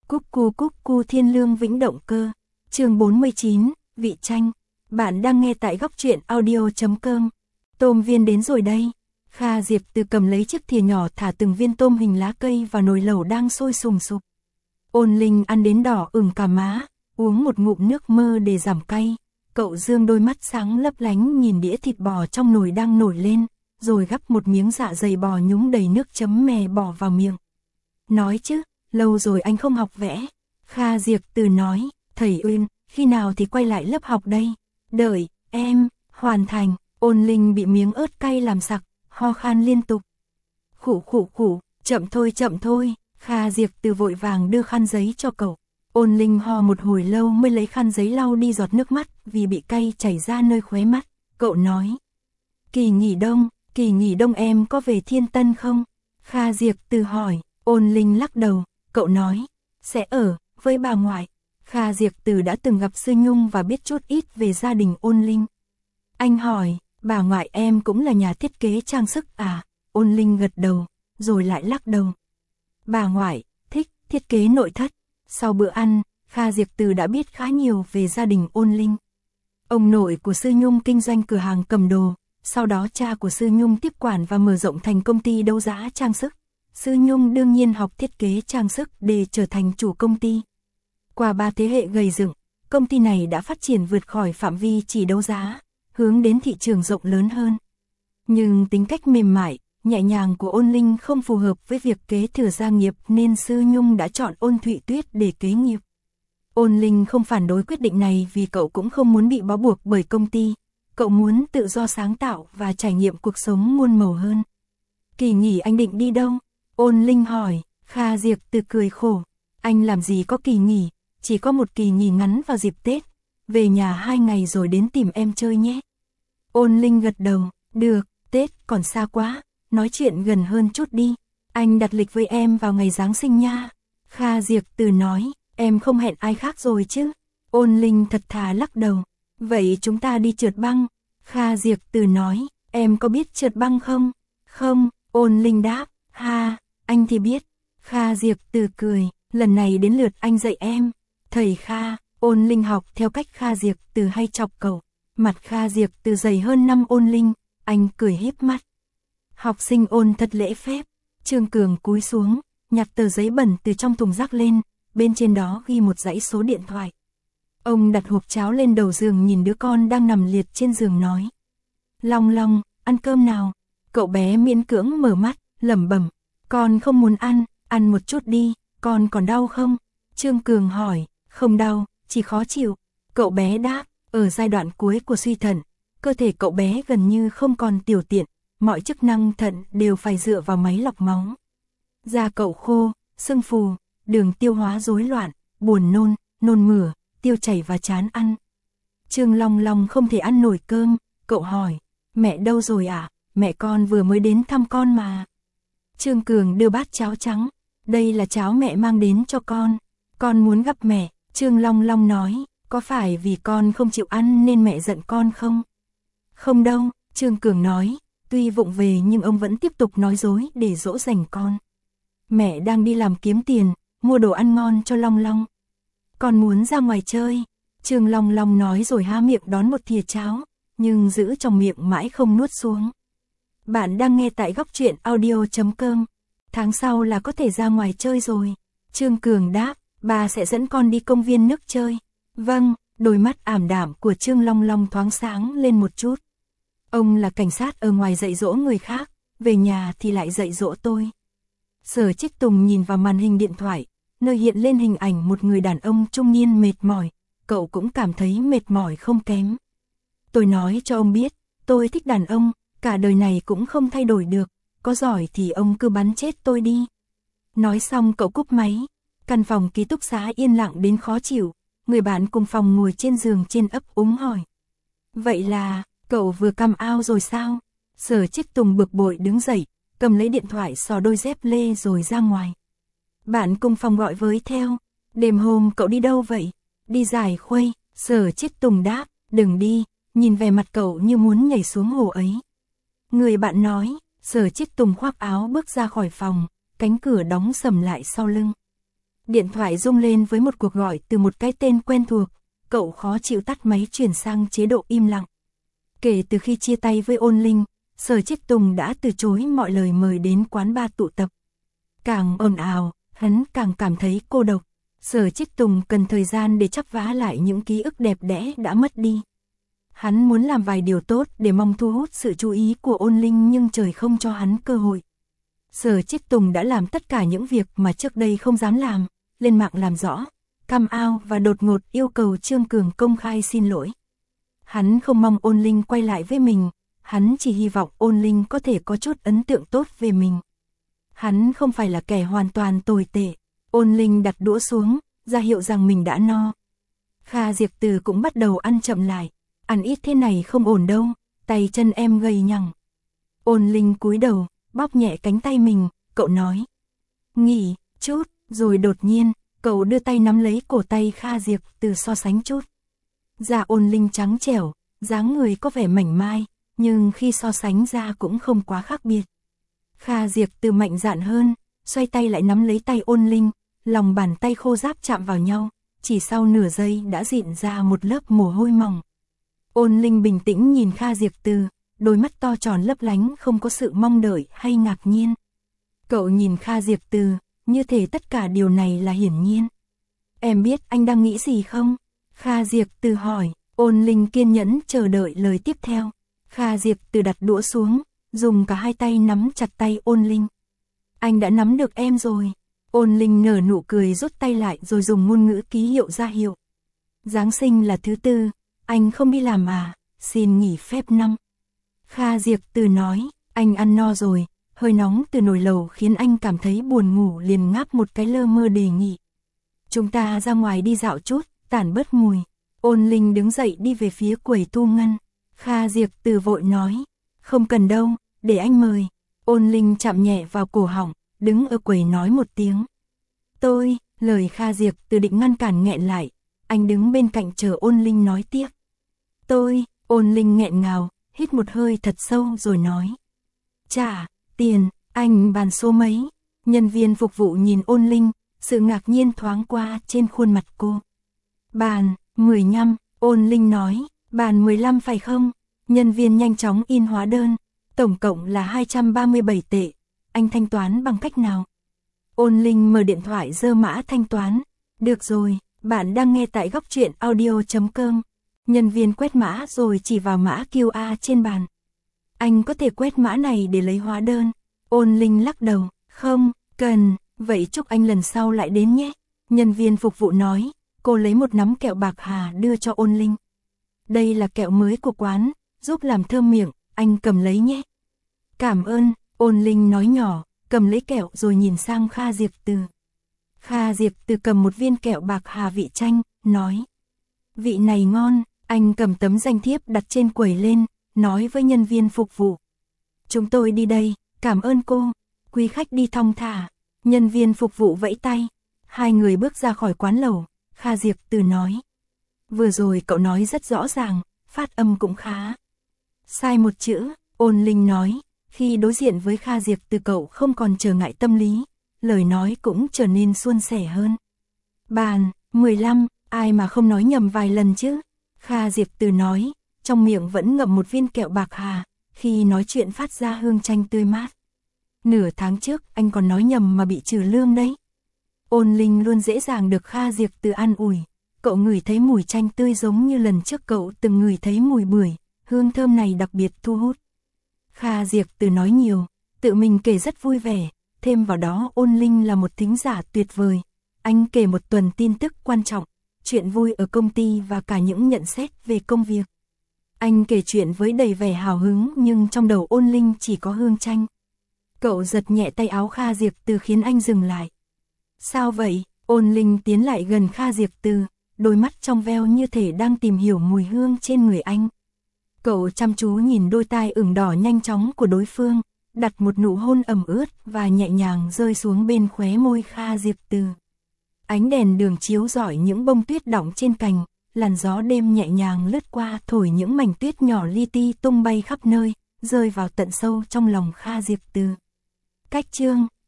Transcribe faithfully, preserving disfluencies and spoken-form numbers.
Cúc cu cúc cu thiên lương vĩnh động cơ. Chương bốn mươi chín, vị tranh. Bạn đang nghe tại góc truyện audio chấm com. Tôm viên đến rồi đây. Kha Diệp Từ cầm lấy chiếc thìa nhỏ thả từng viên tôm hình lá cây vào nồi lẩu đang sôi sùng sục. Ôn Linh ăn đến đỏ ửng cả má, uống một ngụm nước mơ để giảm cay. Cậu dương đôi mắt sáng lấp lánh nhìn đĩa thịt bò trong nồi đang nổi lên, rồi gắp một miếng dạ dày bò nhúng đầy nước chấm mè bỏ vào miệng. Nói chứ, lâu rồi anh không học vẽ. Kha Diệp Từ nói, thầy Uyên, khi nào thì quay lại lớp học đây? Đợi, em, hoàn thành. Ôn Linh bị miếng ớt cay làm sặc, ho khan liên tục. Khủ khủ khủ, chậm thôi chậm thôi. Kha Diệp Từ vội vàng đưa khăn giấy cho cậu. Ôn Linh ho một hồi lâu mới lấy khăn giấy lau đi giọt nước mắt vì bị cay chảy ra nơi khóe mắt. Cậu nói, kỳ nghỉ đông, kỳ nghỉ đông em có về Thiên Tân không? Kha Diệp Từ hỏi. Ôn Linh lắc đầu, cậu nói, sẽ ở với bà ngoại. Kha Diệp Từ đã từng gặp Sư Nhung và biết chút ít về gia đình Ôn Linh. Anh hỏi, bà ngoại em cũng là nhà thiết kế trang sức à? Ôn Linh gật đầu, rồi lại lắc đầu. Bà ngoại thích thiết kế nội thất. Sau bữa ăn, Kha Diệp Từ đã biết khá nhiều về gia đình Ôn Linh. Ông nội của Sư Nhung kinh doanh cửa hàng cầm đồ, sau đó cha của Sư Nhung tiếp quản và mở rộng thành công ty đấu giá trang sức. Sư Nhung đương nhiên học thiết kế trang sức để trở thành chủ công ty. Qua ba thế hệ gầy dựng, công ty này đã phát triển vượt khỏi phạm vi chỉ đấu giá, hướng đến thị trường rộng lớn hơn. Nhưng tính cách mềm mại, nhẹ nhàng của Ôn Linh không phù hợp với việc kế thừa gia nghiệp nên Sư Nhung đã chọn Ôn Thụy Tuyết để kế nghiệp. Ôn Linh không phản đối quyết định này vì cậu cũng không muốn bị bó buộc bởi công ty. Cậu muốn tự do sáng tạo và trải nghiệm cuộc sống muôn màu hơn. Kỳ nghỉ anh định đi đâu? Ôn Linh hỏi. Kha Diệp Từ cười khổ. Anh làm gì có kỳ nghỉ, chỉ có một kỳ nghỉ ngắn vào dịp Tết. Về nhà hai ngày rồi đến tìm em chơi nhé. Ôn Linh gật đầu. Được, Tết còn xa quá, nói chuyện gần hơn chút đi. Anh đặt lịch với em vào ngày Giáng sinh nha. Kha Diệp Từ nói, em không hẹn ai khác rồi chứ? Ôn Linh thật thà lắc đầu. Vậy chúng ta đi trượt băng. Kha Diệp Từ nói, em có biết trượt băng không? Không, Ôn Linh đáp. Ha, anh thì biết. Kha Diệp Từ cười, lần này đến lượt anh dạy em. Thầy Kha. Ôn Linh học theo cách Kha Diệp Từ hay chọc cậu. Mặt Kha Diệp Từ dày hơn năm Ôn Linh, anh cười híp mắt. Học sinh Ôn thật lễ phép. Trương Cường cúi xuống, nhặt tờ giấy bẩn từ trong thùng rác lên, bên trên đó ghi một dãy số điện thoại. Ông đặt hộp cháo lên đầu giường nhìn đứa con đang nằm liệt trên giường nói. Long Long, ăn cơm nào. Cậu bé miễn cưỡng mở mắt, lẩm bẩm. Con không muốn ăn, ăn một chút đi, con còn đau không? Trương Cường hỏi. Không đau, chỉ khó chịu. Cậu bé đáp, ở giai đoạn cuối của suy thận, cơ thể cậu bé gần như không còn tiểu tiện, mọi chức năng thận đều phải dựa vào máy lọc máu. Da cậu khô, sưng phù, đường tiêu hóa rối loạn, buồn nôn, nôn mửa, tiêu chảy và chán ăn. Trương Long Long không thể ăn nổi cơm, cậu hỏi, mẹ đâu rồi ạ? À? Mẹ con vừa mới đến thăm con mà. Trương Cường đưa bát cháo trắng, đây là cháo mẹ mang đến cho con. Con muốn gặp mẹ. Trương Long Long nói, có phải vì con không chịu ăn nên mẹ giận con không? Không đâu, Trương Cường nói, tuy vụng về nhưng ông vẫn tiếp tục nói dối để dỗ dành con. Mẹ đang đi làm kiếm tiền, mua đồ ăn ngon cho Long Long. Con muốn ra ngoài chơi. Trương Long Long nói rồi há miệng đón một thìa cháo, nhưng giữ trong miệng mãi không nuốt xuống. Bạn đang nghe tại góc truyện audio chấm com. Tháng sau là có thể ra ngoài chơi rồi. Trương Cường đáp, bà sẽ dẫn con đi công viên nước chơi. Vâng, đôi mắt ảm đạm của Trương Long Long thoáng sáng lên một chút. Ông là cảnh sát ở ngoài dạy dỗ người khác, về nhà thì lại dạy dỗ tôi. Sở Trích Tùng nhìn vào màn hình điện thoại, nơi hiện lên hình ảnh một người đàn ông trung niên mệt mỏi, cậu cũng cảm thấy mệt mỏi không kém. Tôi nói cho ông biết, tôi thích đàn ông, cả đời này cũng không thay đổi được, có giỏi thì ông cứ bắn chết tôi đi. Nói xong cậu cúp máy, căn phòng ký túc xá yên lặng đến khó chịu, người bạn cùng phòng ngồi trên giường trên ấp úng hỏi. Vậy là, cậu vừa come out rồi sao? Sở Trích Tùng bực bội đứng dậy, cầm lấy điện thoại xò đôi dép lê rồi ra ngoài. Bạn cùng phòng gọi với theo, đêm hôm cậu đi đâu vậy? Đi giải khuây. Sở Trích Tùng đáp, đừng đi, nhìn vẻ mặt cậu như muốn nhảy xuống hồ ấy. Người bạn nói. Sở Trích Tùng khoác áo bước ra khỏi phòng, cánh cửa đóng sầm lại sau lưng. Điện thoại rung lên với một cuộc gọi từ một cái tên quen thuộc, cậu khó chịu tắt máy chuyển sang chế độ im lặng. Kể từ khi chia tay với Ôn Linh, Sở Chiết Tùng đã từ chối mọi lời mời đến quán bar tụ tập. Càng ồn ào, hắn càng cảm thấy cô độc. Sở Chiết Tùng cần thời gian để chắp vá lại những ký ức đẹp đẽ đã mất đi. Hắn muốn làm vài điều tốt để mong thu hút sự chú ý của Ôn Linh nhưng trời không cho hắn cơ hội. Sở Chiết Tùng đã làm tất cả những việc mà trước đây không dám làm, lên mạng làm rõ, cam ao và đột ngột yêu cầu Trương Cường công khai xin lỗi. Hắn không mong Ôn Linh quay lại với mình, hắn chỉ hy vọng Ôn Linh có thể có chút ấn tượng tốt về mình. Hắn không phải là kẻ hoàn toàn tồi tệ. Ôn Linh đặt đũa xuống, ra hiệu rằng mình đã no. Kha Diệp Từ cũng bắt đầu ăn chậm lại. Ăn ít thế này không ổn đâu, tay chân em gầy nhằng. Ôn Linh cúi đầu, bóp nhẹ cánh tay mình, cậu nói. Nghỉ chút, rồi đột nhiên, cậu đưa tay nắm lấy cổ tay Kha Diệp Từ so sánh chút. Da Ôn Linh trắng trẻo, dáng người có vẻ mảnh mai, nhưng khi so sánh ra cũng không quá khác biệt. Kha Diệp Từ mạnh dạn hơn, xoay tay lại nắm lấy tay Ôn Linh, lòng bàn tay khô ráp chạm vào nhau, chỉ sau nửa giây đã rịn ra một lớp mồ hôi mỏng. Ôn Linh bình tĩnh nhìn Kha Diệp Từ, đôi mắt to tròn lấp lánh không có sự mong đợi hay ngạc nhiên. Cậu nhìn Kha Diệp Từ, như thể tất cả điều này là hiển nhiên. Em biết anh đang nghĩ gì không? Kha Diệp Từ hỏi. Ôn Linh kiên nhẫn chờ đợi lời tiếp theo. Kha Diệp Từ đặt đũa xuống, dùng cả hai tay nắm chặt tay Ôn Linh. Anh đã nắm được em rồi. Ôn Linh nở nụ cười rút tay lại rồi dùng ngôn ngữ ký hiệu ra hiệu. Giáng sinh là thứ tư, anh không đi làm à, xin nghỉ phép năm. Kha Diệp Từ nói, anh ăn no rồi, hơi nóng từ nồi lẩu khiến anh cảm thấy buồn ngủ liền ngáp một cái lơ mơ đề nghị. Chúng ta ra ngoài đi dạo chút, tản bớt mùi. Ôn Linh đứng dậy đi về phía quầy thu ngân. Kha Diệp Từ vội nói, không cần đâu, để anh mời. Ôn Linh chạm nhẹ vào cổ họng, đứng ở quầy nói một tiếng. Tôi, lời Kha Diệp Từ định ngăn cản nghẹn lại, anh đứng bên cạnh chờ Ôn Linh nói tiếp. Tôi, Ôn Linh nghẹn ngào, hít một hơi thật sâu rồi nói. Trả, tiền, anh bàn số mấy? Nhân viên phục vụ nhìn Ôn Linh, sự ngạc nhiên thoáng qua trên khuôn mặt cô. Bàn, mười lăm, Ôn Linh nói, bàn mười lăm phải không? Nhân viên nhanh chóng in hóa đơn, tổng cộng là hai trăm ba mươi bảy tệ, anh thanh toán bằng cách nào? Ôn Linh mở điện thoại giơ mã thanh toán. Được rồi, bạn đang nghe tại góc truyện audio chấm com. Nhân viên quét mã rồi chỉ vào mã quy rờ trên bàn. Anh có thể quét mã này để lấy hóa đơn. Ôn Linh lắc đầu, không, cần, vậy chúc anh lần sau lại đến nhé. Nhân viên phục vụ nói, cô lấy một nắm kẹo bạc hà đưa cho Ôn Linh. Đây là kẹo mới của quán, giúp làm thơm miệng, anh cầm lấy nhé. Cảm ơn, Ôn Linh nói nhỏ, cầm lấy kẹo rồi nhìn sang Kha Diệp Từ. Kha Diệp Từ cầm một viên kẹo bạc hà vị chanh, nói. Vị này ngon, anh cầm tấm danh thiếp đặt trên quầy lên, nói với nhân viên phục vụ. Chúng tôi đi đây, cảm ơn cô, quý khách đi thong thả. Nhân viên phục vụ vẫy tay, hai người bước ra khỏi quán lẩu, Kha Diệp Từ nói. Vừa rồi cậu nói rất rõ ràng, phát âm cũng khá. Sai một chữ, Ôn Linh nói, khi đối diện với Kha Diệp Từ cậu không còn trở ngại tâm lý, lời nói cũng trở nên suôn sẻ hơn. Bàn, mười lăm, ai mà không nói nhầm vài lần chứ? Kha Diệp Từ nói, trong miệng vẫn ngậm một viên kẹo bạc hà, khi nói chuyện phát ra hương chanh tươi mát. Nửa tháng trước anh còn nói nhầm mà bị trừ lương đấy. Ôn Linh luôn dễ dàng được Kha Diệp Từ an ủi, cậu ngửi thấy mùi chanh tươi giống như lần trước cậu từng ngửi thấy mùi bưởi, hương thơm này đặc biệt thu hút. Kha Diệp Từ nói nhiều, tự mình kể rất vui vẻ, thêm vào đó Ôn Linh là một thính giả tuyệt vời. Anh kể một tuần tin tức quan trọng, chuyện vui ở công ty và cả những nhận xét về công việc. Anh kể chuyện với đầy vẻ hào hứng nhưng trong đầu Ôn Linh chỉ có hương chanh. Cậu giật nhẹ tay áo Kha Diệp Từ khiến anh dừng lại. Sao vậy? Ôn Linh tiến lại gần Kha Diệp Từ, đôi mắt trong veo như thể đang tìm hiểu mùi hương trên người anh. Cậu chăm chú nhìn đôi tai ửng đỏ nhanh chóng của đối phương, đặt một nụ hôn ẩm ướt và nhẹ nhàng rơi xuống bên khóe môi Kha Diệp Từ. Ánh đèn đường chiếu rọi những bông tuyết đọng trên cành, làn gió đêm nhẹ nhàng lướt qua thổi những mảnh tuyết nhỏ li ti tung bay khắp nơi, rơi vào tận sâu trong lòng Kha Diệp Từ. Cách chương